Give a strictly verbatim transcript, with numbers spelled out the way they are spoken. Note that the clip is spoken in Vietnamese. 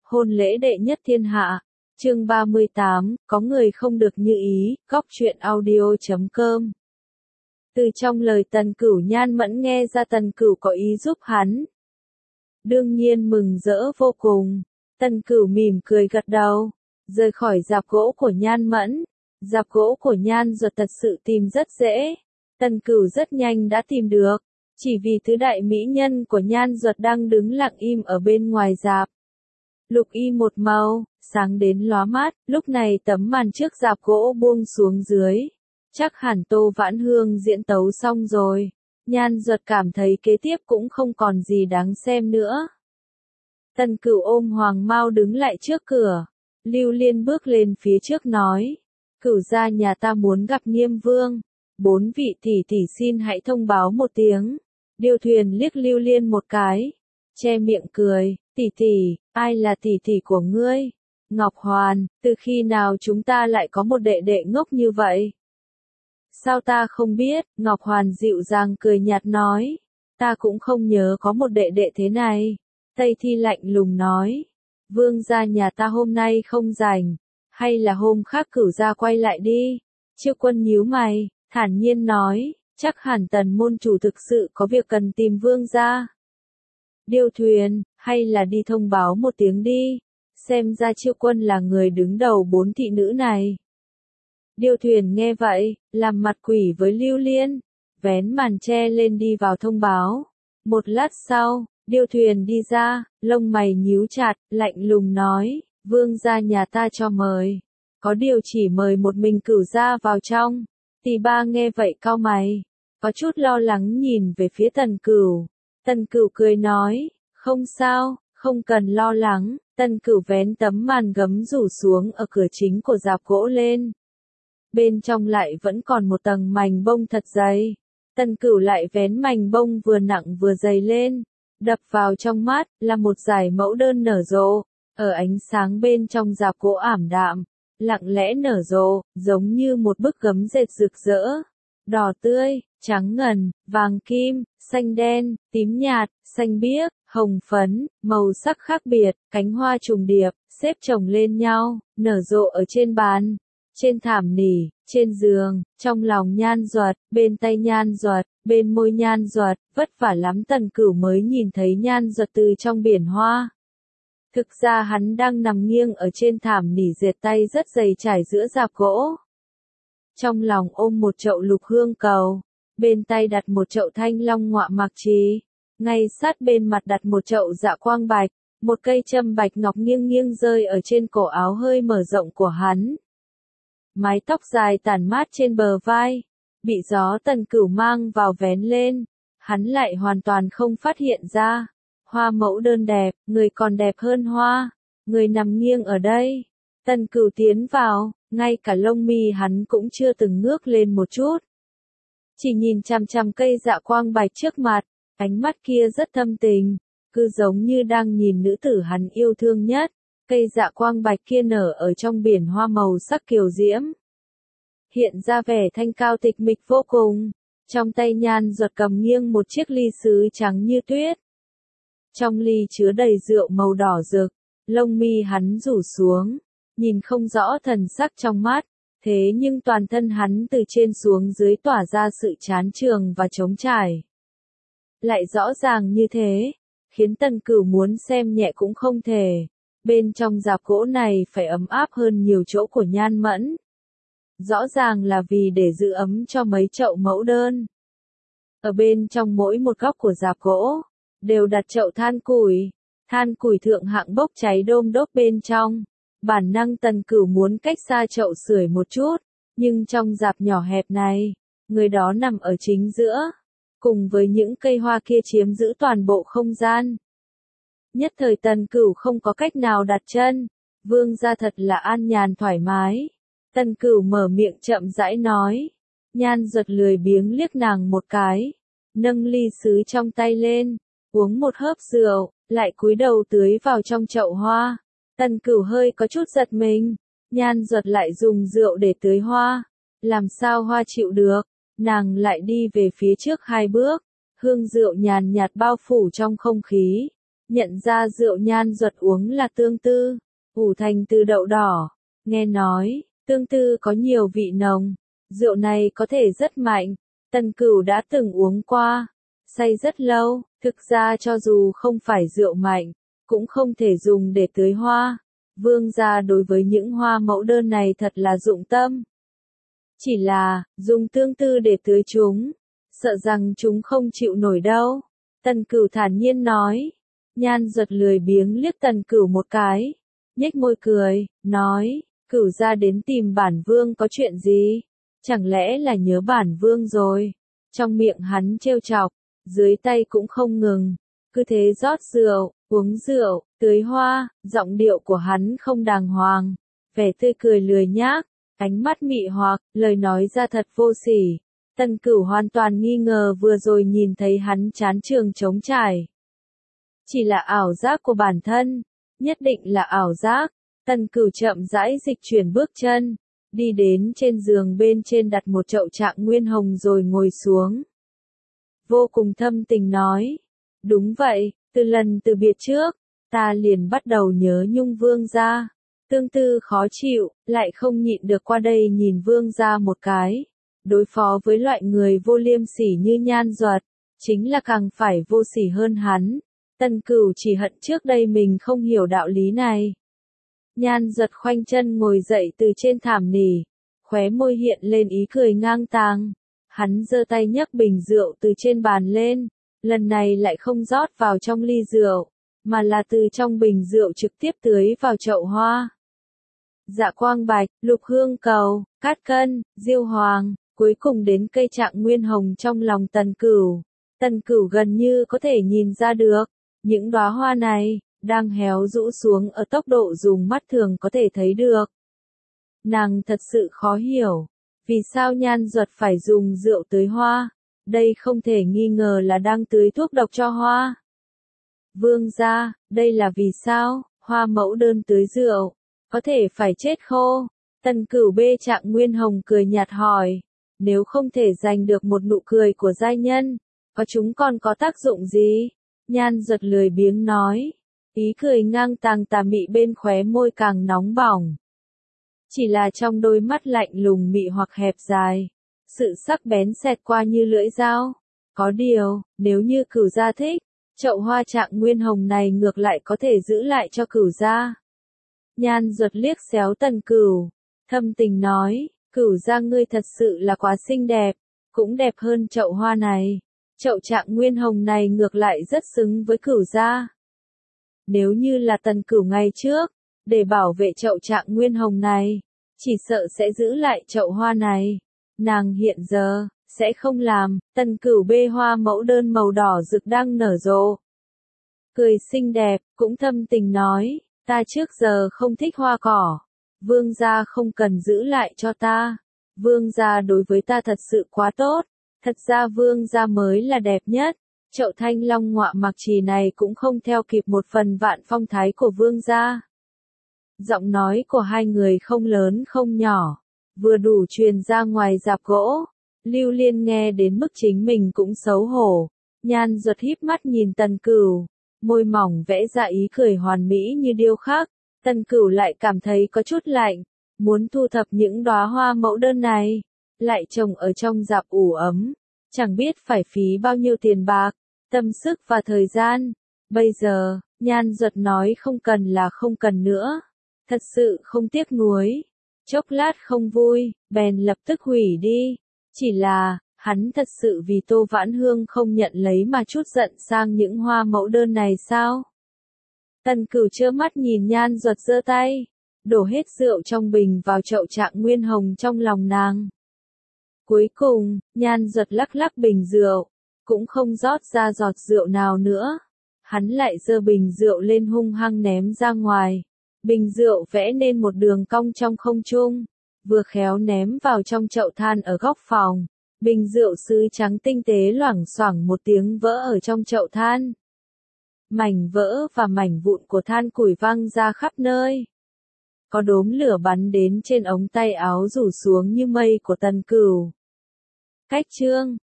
hôn lễ đệ nhất thiên hạ. Chương ba mươi tám, có người không được như ý, góc truyện audio chấm com. Từ trong lời Tần Cửu Nhan Mẫn nghe ra Tần Cửu có ý giúp hắn. Đương nhiên mừng rỡ vô cùng. Tần Cửu mỉm cười gật đầu, rời khỏi rạp gỗ của Nhan Mẫn. Rạp gỗ của Nhan Duật thật sự tìm rất dễ. Tần Cửu rất nhanh đã tìm được, chỉ vì tứ đại mỹ nhân của Nhan Duật đang đứng lặng im ở bên ngoài rạp. Lục y một màu, sáng đến lóa mắt, lúc này tấm màn trước rạp gỗ buông xuống dưới. Chắc hẳn Tô Vãn Hương diễn tấu xong rồi. Nhan Duật cảm thấy kế tiếp cũng không còn gì đáng xem nữa. Tần Cửu ôm Hoàng Mao đứng lại trước cửa. Lưu Liên bước lên phía trước nói. Cửu gia nhà ta muốn gặp Nghiêm Vương. Bốn vị tỷ tỷ xin hãy thông báo một tiếng. Điêu Thuyền liếc Lưu Liên một cái, che miệng cười. Tỷ tỷ, ai là tỷ tỷ của ngươi? Ngọc Hoàn, từ khi nào chúng ta lại có một đệ đệ ngốc như vậy? Sao ta không biết? Ngọc Hoàn dịu dàng cười nhạt nói. Ta cũng không nhớ có một đệ đệ thế này. Tây Thi lạnh lùng nói. Vương gia nhà ta hôm nay không rảnh. Hay là hôm khác Cửu gia quay lại đi. Chiêu Quân nhíu mày, thản nhiên nói. Chắc hẳn Tần môn chủ thực sự có việc cần tìm Vương gia. Điêu Thuyền, hay là đi thông báo một tiếng đi. Xem ra Chiêu Quân là người đứng đầu bốn thị nữ này. Điêu Thuyền nghe vậy, làm mặt quỷ với Lưu Liên, vén màn che lên đi vào thông báo. Một lát sau, Điêu Thuyền đi ra, lông mày nhíu chặt, lạnh lùng nói, Vương gia nhà ta cho mời. Có điều chỉ mời một mình Cửu gia vào trong. Tỷ ba nghe vậy cau mày, có chút lo lắng nhìn về phía Tần Cửu. Tần Cửu cười nói, không sao, không cần lo lắng. Tần Cửu vén tấm màn gấm rủ xuống ở cửa chính của rạp gỗ lên. Bên trong lại vẫn còn một tầng mành bông thật dày. Tần Cửu lại vén mành bông vừa nặng vừa dày lên. Đập vào trong mắt là một dải mẫu đơn nở rộ. Ở ánh sáng bên trong rạp gỗ ảm đạm, lặng lẽ nở rộ, giống như một bức gấm dệt rực rỡ. Đỏ tươi, trắng ngần, vàng kim, xanh đen, tím nhạt, xanh biếc, hồng phấn, màu sắc khác biệt, cánh hoa trùng điệp, xếp chồng lên nhau, nở rộ ở trên bàn, trên thảm nỉ, trên giường, trong lòng Nhan Duật, bên tay Nhan Duật, bên môi Nhan Duật. Vất vả lắm Tần Cửu mới nhìn thấy Nhan Duật từ trong biển hoa. Thực ra hắn đang nằm nghiêng ở trên thảm nỉ dệt tay rất dày trải giữa rạp gỗ. Trong lòng ôm một chậu lục hương cầu, bên tay đặt một chậu thanh long ngọa mạc trì, ngay sát bên mặt đặt một chậu dạ quang bạch, một cây châm bạch ngọc nghiêng nghiêng rơi ở trên cổ áo hơi mở rộng của hắn. Mái tóc dài tản mát trên bờ vai, bị gió Tần Cửu mang vào vén lên, hắn lại hoàn toàn không phát hiện ra. Hoa mẫu đơn đẹp, người còn đẹp hơn hoa, người nằm nghiêng ở đây. Tần Cửu tiến vào, ngay cả lông mi hắn cũng chưa từng ngước lên một chút. Chỉ nhìn chằm chằm cây dạ quang bạch trước mặt, ánh mắt kia rất thâm tình, cứ giống như đang nhìn nữ tử hắn yêu thương nhất. Cây dạ quang bạch kia nở ở trong biển hoa màu sắc kiều diễm, hiện ra vẻ thanh cao tịch mịch vô cùng. Trong tay Nhan Duật cầm nghiêng một chiếc ly sứ trắng như tuyết. Trong ly chứa đầy rượu màu đỏ rực, lông mi hắn rủ xuống, nhìn không rõ thần sắc trong mắt, thế nhưng toàn thân hắn từ trên xuống dưới tỏa ra sự chán chường và trống trải. Lại rõ ràng như thế, khiến Tần Cửu muốn xem nhẹ cũng không thể. Bên trong rạp gỗ này phải ấm áp hơn nhiều chỗ của Nhan Mẫn. Rõ ràng là vì để giữ ấm cho mấy chậu mẫu đơn. Ở bên trong mỗi một góc của rạp gỗ, đều đặt chậu than củi. Than củi thượng hạng bốc cháy đôm đốp bên trong. Bản năng Tần Cửu muốn cách xa chậu sưởi một chút, nhưng trong rạp nhỏ hẹp này, người đó nằm ở chính giữa, cùng với những cây hoa kia chiếm giữ toàn bộ không gian. Nhất thời Tần Cửu không có cách nào đặt chân. Vương gia thật là an nhàn thoải mái. Tần Cửu mở miệng chậm rãi nói. Nhan Duật lười biếng liếc nàng một cái, nâng ly sứ trong tay lên, uống một hớp rượu, lại cúi đầu tưới vào trong chậu hoa. Tần Cửu hơi có chút giật mình. Nhan Duật lại dùng rượu để tưới hoa, làm sao hoa chịu được. Nàng lại đi về phía trước hai bước, hương rượu nhàn nhạt bao phủ trong không khí. nhận ra rượu Nhan Duật uống là tương tư, ủ thành từ đậu đỏ. Nghe nói, tương tư có nhiều vị nồng, rượu này có thể rất mạnh. Tần Cửu đã từng uống qua, say rất lâu, thực ra cho dù không phải rượu mạnh, cũng không thể dùng để tưới hoa. Vương gia đối với những hoa mẫu đơn này thật là dụng tâm. Chỉ là, dùng tương tư để tưới chúng, sợ rằng chúng không chịu nổi đâu. Tần Cửu thản nhiên nói. Nhan Duật lười biếng liếc Tần Cửu một cái, nhếch môi cười, nói, Cửu gia đến tìm bản vương có chuyện gì? Chẳng lẽ là nhớ bản vương rồi? Trong miệng hắn trêu chọc, dưới tay cũng không ngừng, cứ thế rót rượu, uống rượu, tưới hoa, giọng điệu của hắn không đàng hoàng, vẻ tươi cười lười nhác, ánh mắt mị hoặc, lời nói ra thật vô sỉ. Tần Cửu hoàn toàn nghi ngờ vừa rồi nhìn thấy hắn chán trường trống trải. Chỉ là ảo giác của bản thân, nhất định là ảo giác. Tần Cửu chậm rãi dịch chuyển bước chân, đi đến trên giường bên trên đặt một chậu trạng nguyên hồng rồi ngồi xuống. Vô cùng thâm tình nói, đúng vậy, từ lần từ biệt trước, ta liền bắt đầu nhớ nhung vương gia. Tương tư khó chịu, lại không nhịn được qua đây nhìn vương gia một cái. Đối phó với loại người vô liêm sỉ như Nhan Duật, chính là càng phải vô sỉ hơn hắn. Tần Cửu chỉ hận trước đây mình không hiểu đạo lý này. Nhan Duật khoanh chân ngồi dậy từ trên thảm nỉ, khóe môi hiện lên ý cười ngang tàng. Hắn giơ tay nhấc bình rượu từ trên bàn lên, lần này lại không rót vào trong ly rượu, mà là từ trong bình rượu trực tiếp tưới vào chậu hoa. Dạ quang bạch, lục hương cầu, cát cân, diêu hoàng, cuối cùng đến cây trạng nguyên hồng trong lòng Tần Cửu. Tần Cửu gần như có thể nhìn ra được, những đóa hoa này đang héo rũ xuống ở tốc độ dùng mắt thường có thể thấy được. Nàng thật sự khó hiểu, vì sao Nhan Duật phải dùng rượu tưới hoa, đây không thể nghi ngờ là đang tưới thuốc độc cho hoa. Vương gia, đây là vì sao, hoa mẫu đơn tưới rượu, có thể phải chết khô. Tần Cửu bê trạng nguyên hồng cười nhạt hỏi, nếu không thể giành được một nụ cười của giai nhân, có chúng còn có tác dụng gì? Nhan Duật lười biếng nói, ý cười ngang tàng tà mị bên khóe môi càng nóng bỏng. Chỉ là trong đôi mắt lạnh lùng mị hoặc hẹp dài, sự sắc bén xẹt qua như lưỡi dao. Có điều, nếu như Cửu gia thích, chậu hoa trạng nguyên hồng này ngược lại có thể giữ lại cho Cửu gia. Nhan Duật liếc xéo Tần Cửu, thâm tình nói, Cửu gia ngươi thật sự là quá xinh đẹp, cũng đẹp hơn chậu hoa này. Chậu trạng nguyên hồng này ngược lại rất xứng với Cửu gia. Nếu như là Tần Cửu ngày trước, để bảo vệ chậu trạng nguyên hồng này, chỉ sợ sẽ giữ lại chậu hoa này. Nàng hiện giờ, sẽ không làm. Tần Cửu bê hoa mẫu đơn màu đỏ rực đang nở rộ. Cười xinh đẹp, cũng thâm tình nói, ta trước giờ không thích hoa cỏ. Vương gia không cần giữ lại cho ta. Vương gia đối với ta thật sự quá tốt. Thật ra vương gia mới là đẹp nhất. Chậu thanh long ngọa mặc trì này cũng không theo kịp một phần vạn phong thái của vương gia. Giọng nói của hai người không lớn không nhỏ, vừa đủ truyền ra ngoài rạp gỗ. Lưu Liên nghe đến mức chính mình cũng xấu hổ. Nhan Duật híp mắt nhìn Tần Cửu, môi mỏng vẽ ra ý cười hoàn mỹ như điêu khắc. Tần Cửu lại cảm thấy có chút lạnh, muốn thu thập những đóa hoa mẫu đơn này, lại trồng ở trong rạp ủ ấm, chẳng biết phải phí bao nhiêu tiền bạc, tâm sức và thời gian. Bây giờ, Nhan Duật nói không cần là không cần nữa, thật sự không tiếc nuối. Chốc lát không vui, bèn lập tức hủy đi. Chỉ là, hắn thật sự vì Tô Vãn Hương không nhận lấy mà chút giận sang những hoa mẫu đơn này sao? Tần Cửu trơ mắt nhìn Nhan Duật giơ tay, đổ hết rượu trong bình vào chậu trạng nguyên hồng trong lòng nàng. Cuối cùng, Nhan Duật lắc lắc bình rượu, cũng không rót ra giọt rượu nào nữa. Hắn lại giơ bình rượu lên hung hăng ném ra ngoài. Bình rượu vẽ nên một đường cong trong không trung, vừa khéo ném vào trong chậu than ở góc phòng. Bình rượu sứ trắng tinh tế loảng xoảng một tiếng vỡ ở trong chậu than. Mảnh vỡ và mảnh vụn của than củi văng ra khắp nơi. Có đốm lửa bắn đến trên ống tay áo rủ xuống như mây của Tần Cửu. Cách chương